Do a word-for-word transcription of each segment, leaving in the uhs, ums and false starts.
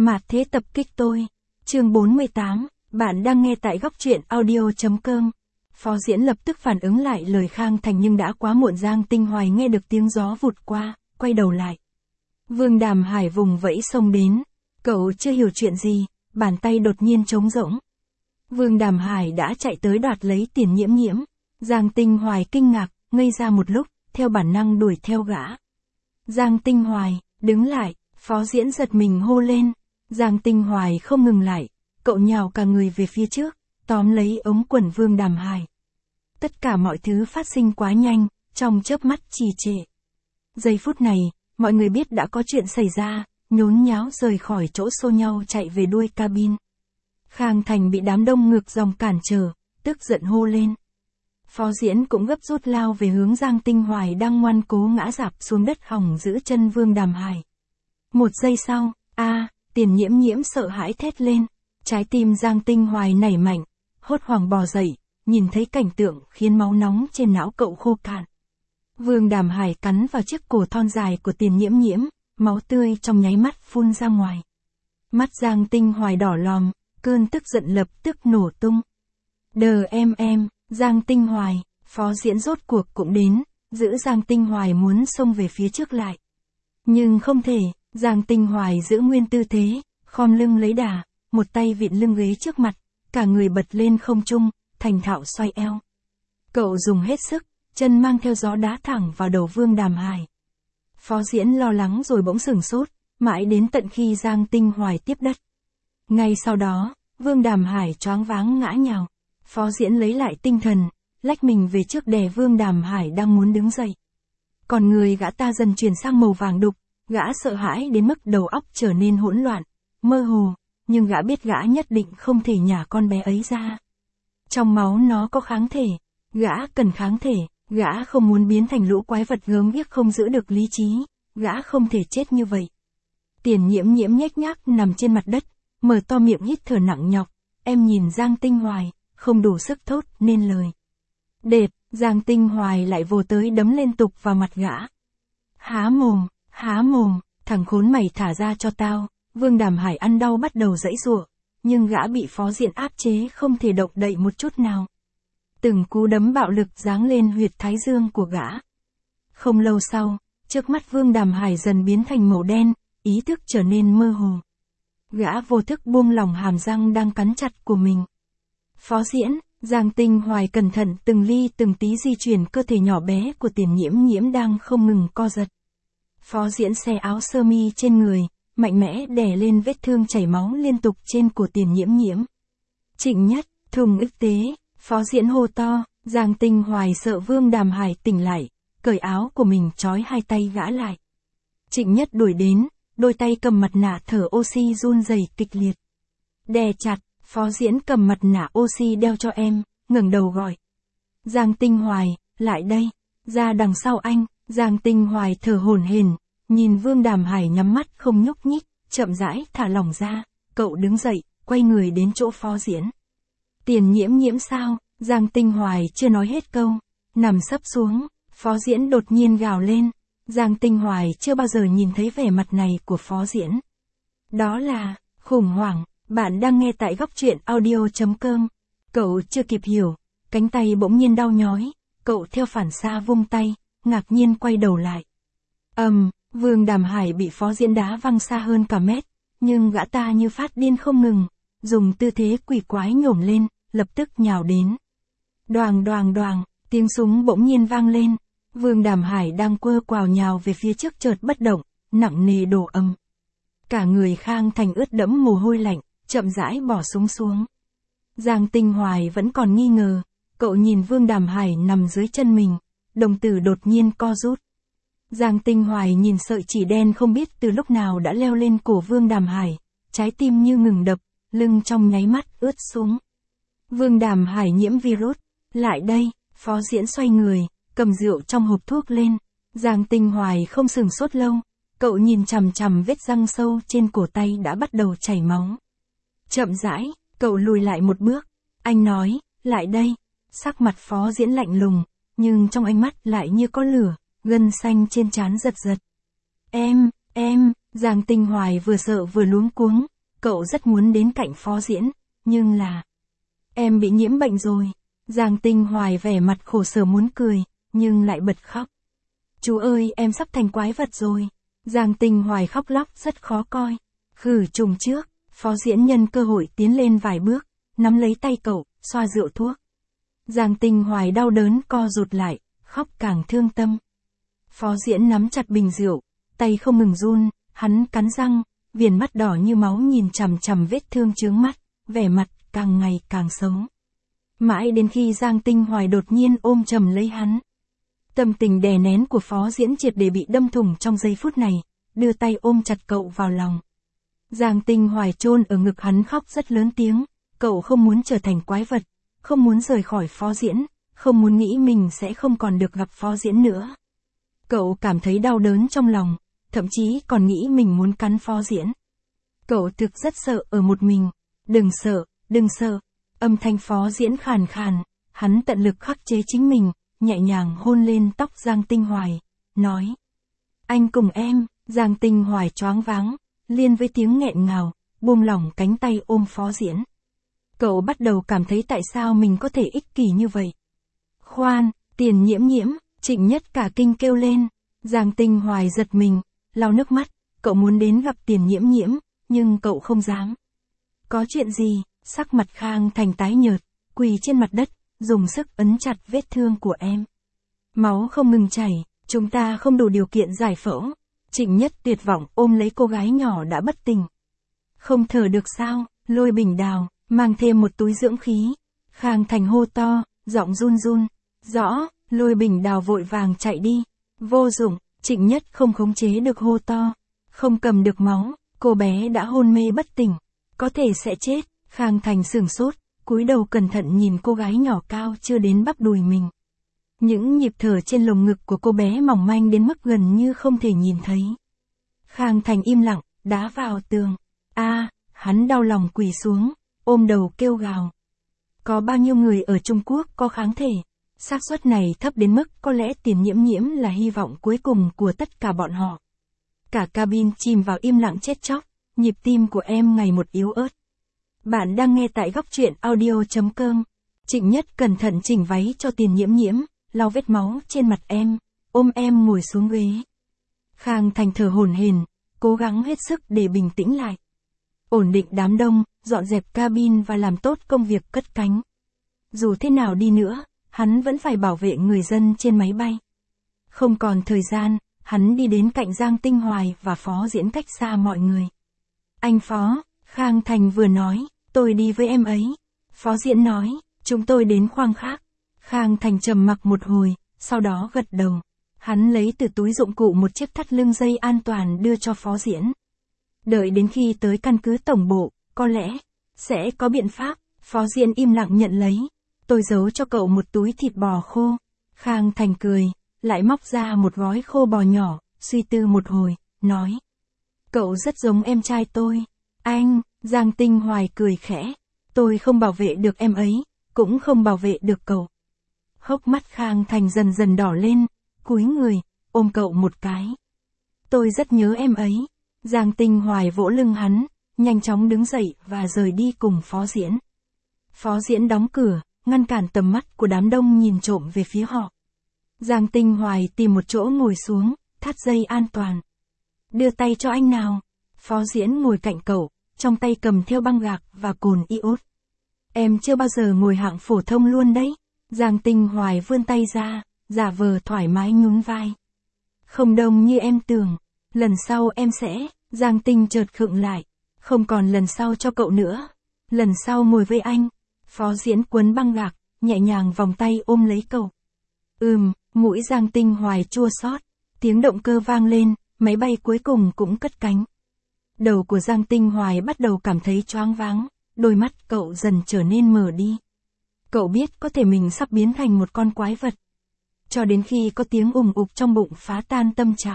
Mạt thế tập kích tôi. Chương bốn mươi tám, bạn đang nghe tại góc truyện audio.com. Phó Diễn lập tức phản ứng lại lời Khang Thành nhưng đã quá muộn. Giang Tinh Hoài nghe được tiếng gió vụt qua, quay đầu lại. Vương Đàm Hải vùng vẫy xông đến. Cậu chưa hiểu chuyện gì, bàn tay đột nhiên trống rỗng. Vương Đàm Hải đã chạy tới đoạt lấy Tiền Nhiễm Nhiễm. Giang Tinh Hoài kinh ngạc, ngây ra một lúc, theo bản năng đuổi theo gã. Giang Tinh Hoài, đứng lại, Phó Diễn giật mình hô lên. Giang Tinh Hoài không ngừng lại, cậu nhào cả người về phía trước, tóm lấy ống quần Vương Đàm Hải. Tất cả mọi thứ phát sinh quá nhanh, trong chớp mắt trì trệ. Giây phút này, mọi người biết đã có chuyện xảy ra, nhốn nháo rời khỏi chỗ xô nhau chạy về đuôi cabin. Khang Thành bị đám đông ngược dòng cản trở, tức giận hô lên. Phó Diễn cũng gấp rút lao về hướng Giang Tinh Hoài đang ngoan cố ngã rạp xuống đất hòng giữ chân Vương Đàm Hải. Một giây sau, a Tiền Nhiễm Nhiễm sợ hãi thét lên. Trái tim Giang Tinh Hoài nảy mạnh, hốt hoảng bò dậy, nhìn thấy cảnh tượng khiến máu nóng trên não cậu khô cạn. Vương Đàm Hải cắn vào chiếc cổ thon dài của Tiền Nhiễm Nhiễm, máu tươi trong nháy mắt phun ra ngoài. Mắt Giang Tinh Hoài đỏ lòm, cơn tức giận lập tức nổ tung. Đờ em em, Giang Tinh Hoài, Phó Diễn rốt cuộc cũng đến, giữ Giang Tinh Hoài muốn xông về phía trước lại. Nhưng không thể, Giang Tinh Hoài giữ nguyên tư thế, khom lưng lấy đà, một tay vịn lưng ghế trước mặt, cả người bật lên không trung, thành thạo xoay eo. Cậu dùng hết sức, chân mang theo gió đá thẳng vào đầu Vương Đàm Hải. Phó Diễn lo lắng rồi bỗng sửng sốt, mãi đến tận khi Giang Tinh Hoài tiếp đất. Ngay sau đó, Vương Đàm Hải choáng váng ngã nhào. Phó Diễn lấy lại tinh thần, lách mình về trước đè Vương Đàm Hải đang muốn đứng dậy. Còn người gã ta dần chuyển sang màu vàng đục, gã sợ hãi đến mức đầu óc trở nên hỗn loạn, mơ hồ, nhưng gã biết gã nhất định không thể nhả con bé ấy ra. Trong máu nó có kháng thể, gã cần kháng thể, gã không muốn biến thành lũ quái vật gớm ghiếc không giữ được lý trí, gã không thể chết như vậy. Tiền Nhiễm Nhiễm nhếch nhác nằm trên mặt đất, mở to miệng hít thở nặng nhọc, em nhìn Giang Tinh Hoài, không đủ sức thốt nên lời. Đệt, Giang Tinh Hoài lại vồ tới đấm liên tục vào mặt gã. Há mồm, há mồm, thằng khốn mày thả ra cho tao. Vương Đàm Hải ăn đau bắt đầu giãy giụa, nhưng gã bị Phó Diễn áp chế không thể động đậy một chút nào. Từng cú đấm bạo lực giáng lên huyệt thái dương của gã. Không lâu sau, trước mắt Vương Đàm Hải dần biến thành màu đen, ý thức trở nên mơ hồ. Gã vô thức buông lỏng hàm răng đang cắn chặt của mình. Phó Diễn, Giang Tinh Hoài cẩn thận từng ly từng tí di chuyển cơ thể nhỏ bé của Tiền Nhiễm Nhiễm đang không ngừng co giật. Phó Diễn xé áo sơ mi trên người, mạnh mẽ đè lên vết thương chảy máu liên tục trên cổ Tiền Nhiễm Nhiễm. Trịnh Nhất, thùng ức tế, Phó Diễn hô to. Giang Tinh Hoài sợ Vương Đàm Hải tỉnh lại, cởi áo của mình trói hai tay gã lại. Trịnh Nhất đuổi đến, đôi tay cầm mặt nạ thở oxy run rẩy kịch liệt. Đè chặt, Phó Diễn cầm mặt nạ oxy đeo cho em, ngẩng đầu gọi. Giang Tinh Hoài, lại đây, ra đằng sau anh. Giang Tinh Hoài thở hổn hển, nhìn Vương Đàm Hải nhắm mắt không nhúc nhích, chậm rãi thả lỏng ra, cậu đứng dậy, quay người đến chỗ Phó Diễn. Tiền Nhiễm Nhiễm sao? Giang Tinh Hoài chưa nói hết câu, nằm sấp xuống, Phó Diễn đột nhiên gào lên. Giang Tinh Hoài chưa bao giờ nhìn thấy vẻ mặt này của Phó Diễn. Đó là khủng hoảng. Bạn đang nghe tại góc truyện audio.com. Cậu chưa kịp hiểu, cánh tay bỗng nhiên đau nhói, cậu theo phản xạ vung tay, ngạc nhiên quay đầu lại. Ầm, um, Vương Đàm Hải bị Phó Diễn đá văng xa hơn cả mét, nhưng gã ta như phát điên không ngừng, dùng tư thế quỷ quái nhổm lên, lập tức nhào đến. Đoàng đoàng đoàng, tiếng súng bỗng nhiên vang lên, Vương Đàm Hải đang quơ quào nhào về phía trước chợt bất động, nặng nề đổ âm. Cả người Khang Thành ướt đẫm mồ hôi lạnh, chậm rãi bỏ súng xuống. Giang Tinh Hoài vẫn còn nghi ngờ, cậu nhìn Vương Đàm Hải nằm dưới chân mình, đồng tử đột nhiên co rút. Giang Tinh Hoài nhìn sợi chỉ đen không biết từ lúc nào đã leo lên cổ Vương Đàm Hải, trái tim như ngừng đập, lưng trong nháy mắt ướt sũng. Vương Đàm Hải nhiễm virus, lại đây, Phó Diễn xoay người, cầm rượu trong hộp thuốc lên. Giang Tinh Hoài không sửng sốt lâu, cậu nhìn chằm chằm vết răng sâu trên cổ tay đã bắt đầu chảy máu. Chậm rãi, cậu lùi lại một bước, anh nói, lại đây. Sắc mặt Phó Diễn lạnh lùng, nhưng trong ánh mắt lại như có lửa, gân xanh trên trán giật giật. Em, em, Giang Tinh Hoài vừa sợ vừa luống cuống, cậu rất muốn đến cạnh Phó Diễn, nhưng là... Em bị nhiễm bệnh rồi. Giang Tinh Hoài vẻ mặt khổ sở muốn cười, nhưng lại bật khóc. Chú ơi, em sắp thành quái vật rồi. Giang Tinh Hoài khóc lóc rất khó coi. Khử trùng trước, Phó Diễn nhân cơ hội tiến lên vài bước, nắm lấy tay cậu, xoa rượu thuốc. Giang Tinh Hoài đau đớn co rụt lại, khóc càng thương tâm. Phó Diễn nắm chặt bình rượu, tay không ngừng run, hắn cắn răng, viền mắt đỏ như máu nhìn chằm chằm vết thương chướng mắt, vẻ mặt càng ngày càng xấu. Mãi đến khi Giang Tinh Hoài đột nhiên ôm chầm lấy hắn. Tâm tình đè nén của Phó Diễn triệt để bị đâm thủng trong giây phút này, đưa tay ôm chặt cậu vào lòng. Giang Tinh Hoài chôn ở ngực hắn khóc rất lớn tiếng, cậu không muốn trở thành quái vật, không muốn rời khỏi Phó Diễn, không muốn nghĩ mình sẽ không còn được gặp Phó Diễn nữa. Cậu cảm thấy đau đớn trong lòng, thậm chí còn nghĩ mình muốn cắn Phó Diễn. Cậu thực rất sợ ở một mình. Đừng sợ, đừng sợ. Âm thanh Phó Diễn khàn khàn, hắn tận lực khắc chế chính mình, nhẹ nhàng hôn lên tóc Giang Tinh Hoài, nói. Anh cùng em. Giang Tinh Hoài choáng váng, liên với tiếng nghẹn ngào, buông lỏng cánh tay ôm Phó Diễn. Cậu bắt đầu cảm thấy tại sao mình có thể ích kỷ như vậy. Khoan, Tiền Nhiễm Nhiễm, Trịnh Nhất cả kinh kêu lên. Giang Tinh Hoài giật mình, lau nước mắt, cậu muốn đến gặp Tiền Nhiễm Nhiễm, nhưng cậu không dám. Có chuyện gì? Sắc mặt Khang Thành tái nhợt, quỳ trên mặt đất, dùng sức ấn chặt vết thương của em. Máu không ngừng chảy, chúng ta không đủ điều kiện giải phẫu. Trịnh Nhất tuyệt vọng ôm lấy cô gái nhỏ đã bất tỉnh. Không thở được sao? Lôi Bình Đào, mang thêm một túi dưỡng khí. Khang Thành hô to, giọng run run. Rõ, Lôi Bình Đào vội vàng chạy đi. Vô dụng, Trịnh Nhất không khống chế được hô to. Không cầm được máu, cô bé đã hôn mê bất tỉnh. Có thể sẽ chết. Khang Thành sửng sốt, cúi đầu cẩn thận nhìn cô gái nhỏ cao chưa đến bắp đùi mình. Những nhịp thở trên lồng ngực của cô bé mỏng manh đến mức gần như không thể nhìn thấy. Khang Thành im lặng, đá vào tường. A, à, hắn đau lòng quỳ xuống, ôm đầu kêu gào. Có bao nhiêu người ở Trung Quốc có kháng thể? Xác suất này thấp đến mức có lẽ Tiền Nhiễm Nhiễm là hy vọng cuối cùng của tất cả bọn họ. Cả cabin chìm vào im lặng chết chóc, nhịp tim của em ngày một yếu ớt. Bạn đang nghe tại góc truyện audio.com. Trịnh Nhất cẩn thận chỉnh váy cho Tiền Nhiễm Nhiễm, lau vết máu trên mặt em, ôm em ngồi xuống ghế. Khang Thành thở hổn hển, cố gắng hết sức để bình tĩnh lại. Ổn định đám đông, dọn dẹp cabin và làm tốt công việc cất cánh. Dù thế nào đi nữa, hắn vẫn phải bảo vệ người dân trên máy bay. Không còn thời gian, hắn đi đến cạnh Giang Tinh Hoài và Phó Diễn cách xa mọi người. Anh Phó, Khang Thành vừa nói, tôi đi với em ấy. Phó Diễn nói, chúng tôi đến khoang khác. Khang Thành trầm mặc một hồi, sau đó gật đầu. Hắn lấy từ túi dụng cụ một chiếc thắt lưng dây an toàn đưa cho Phó Diễn. Đợi đến khi tới căn cứ tổng bộ, có lẽ sẽ có biện pháp. Phó Diễn im lặng nhận lấy. Tôi giấu cho cậu một túi thịt bò khô. Khang Thành cười, lại móc ra một gói khô bò nhỏ, suy tư một hồi, nói. Cậu rất giống em trai tôi. Anh, Giang Tinh Hoài cười khẽ. Tôi không bảo vệ được em ấy, cũng không bảo vệ được cậu. Hốc mắt Khang Thành dần dần đỏ lên, cúi người, ôm cậu một cái. Tôi rất nhớ em ấy. Giang Tinh Hoài vỗ lưng hắn, nhanh chóng đứng dậy và rời đi cùng Phó Diễn. Phó Diễn đóng cửa, ngăn cản tầm mắt của đám đông nhìn trộm về phía họ. Giang Tinh Hoài tìm một chỗ ngồi xuống, thắt dây an toàn. Đưa tay cho anh nào. Phó Diễn ngồi cạnh cậu, trong tay cầm theo băng gạc và cồn iốt. Em chưa bao giờ ngồi hạng phổ thông luôn đấy. Giang Tinh Hoài vươn tay ra, giả vờ thoải mái nhún vai. Không đông như em tưởng. Lần sau em sẽ. Giang Tinh chợt khựng lại. Không còn lần sau cho cậu nữa. Lần sau ngồi với anh. Phó Diễn quấn băng gạc, nhẹ nhàng vòng tay ôm lấy cậu. Ừm, mũi Giang Tinh Hoài chua xót. Tiếng động cơ vang lên, máy bay cuối cùng cũng cất cánh. Đầu của Giang Tinh Hoài bắt đầu cảm thấy choáng váng, đôi mắt cậu dần trở nên mờ đi. Cậu biết có thể mình sắp biến thành một con quái vật. Cho đến khi có tiếng ùng ục trong bụng phá tan tâm trạng.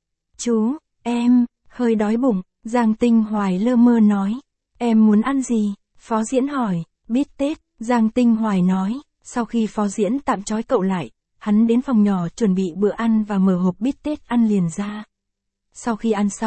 Chú, em, hơi đói bụng, Giang Tinh Hoài lơ mơ nói. Em muốn ăn gì? Phó Diễn hỏi. Bít tết, Giang Tinh Hoài nói. Sau khi Phó Diễn tạm trói cậu lại, hắn đến phòng nhỏ chuẩn bị bữa ăn và mở hộp bít tết ăn liền ra. Sau khi ăn xong,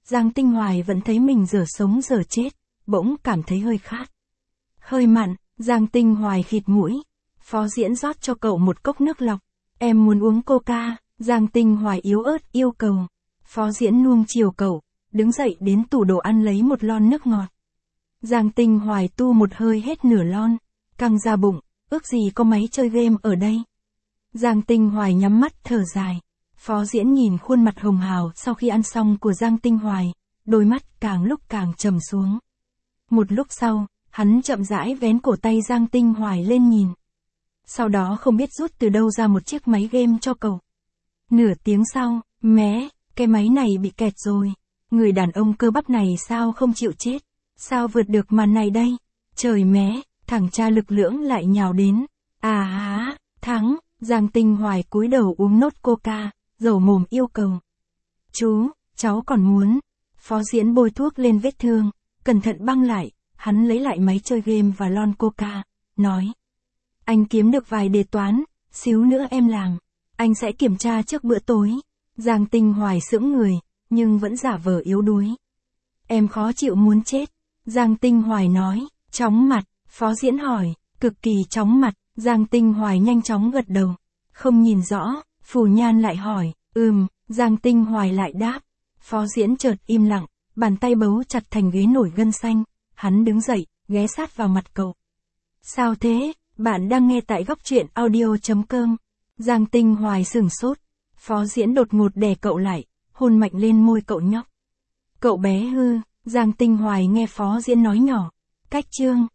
Giang Tinh Hoài vẫn thấy mình dở sống dở chết, bỗng cảm thấy hơi khát. Hơi mặn, Giang Tinh Hoài khịt mũi. Phó Diễn rót cho cậu một cốc nước lọc. Em muốn uống coca, Giang Tinh Hoài yếu ớt yêu cầu. Phó Diễn nuông chiều cậu, đứng dậy đến tủ đồ ăn lấy một lon nước ngọt. Giang Tinh Hoài tu một hơi hết nửa lon, căng ra bụng, ước gì có máy chơi game ở đây. Giang Tinh Hoài nhắm mắt thở dài. Phó Diễn nhìn khuôn mặt hồng hào sau khi ăn xong của Giang Tinh Hoài, đôi mắt càng lúc càng trầm xuống. Một lúc sau, hắn chậm rãi vén cổ tay Giang Tinh Hoài lên nhìn. Sau đó không biết rút từ đâu ra một chiếc máy game cho cậu. Nửa tiếng sau, mé, cái máy này bị kẹt rồi. Người đàn ông cơ bắp này sao không chịu chết? Sao vượt được màn này đây? Trời mé, thằng cha lực lưỡng lại nhào đến. À há, thắng, Giang Tinh Hoài cúi đầu uống nốt coca, dầu mồm yêu cầu. Chú, cháu còn muốn. Phó Diễn bôi thuốc lên vết thương, cẩn thận băng lại, hắn lấy lại máy chơi game và lon coca, nói. Anh kiếm được vài đề toán, xíu nữa em làm. Anh sẽ kiểm tra trước bữa tối. Giang Tinh Hoài sững người, nhưng vẫn giả vờ yếu đuối. Em khó chịu muốn chết. Giang Tinh Hoài nói, chóng mặt. Phó Diễn hỏi, cực kỳ chóng mặt. Giang Tinh Hoài nhanh chóng gật đầu. Không nhìn rõ, Phù Nhan lại hỏi, ừm, Giang Tinh Hoài lại đáp. Phó Diễn chợt im lặng, bàn tay bấu chặt thành ghế nổi gân xanh. Hắn đứng dậy, ghé sát vào mặt cậu. Sao thế? Bạn đang nghe tại góc truyện audio chấm com. Giang Tinh Hoài sửng sốt. Phó Diễn đột ngột đè cậu lại, hôn mạnh lên môi cậu nhóc. Cậu bé hư, Giang Tinh Hoài nghe Phó Diễn nói nhỏ. Cách chương.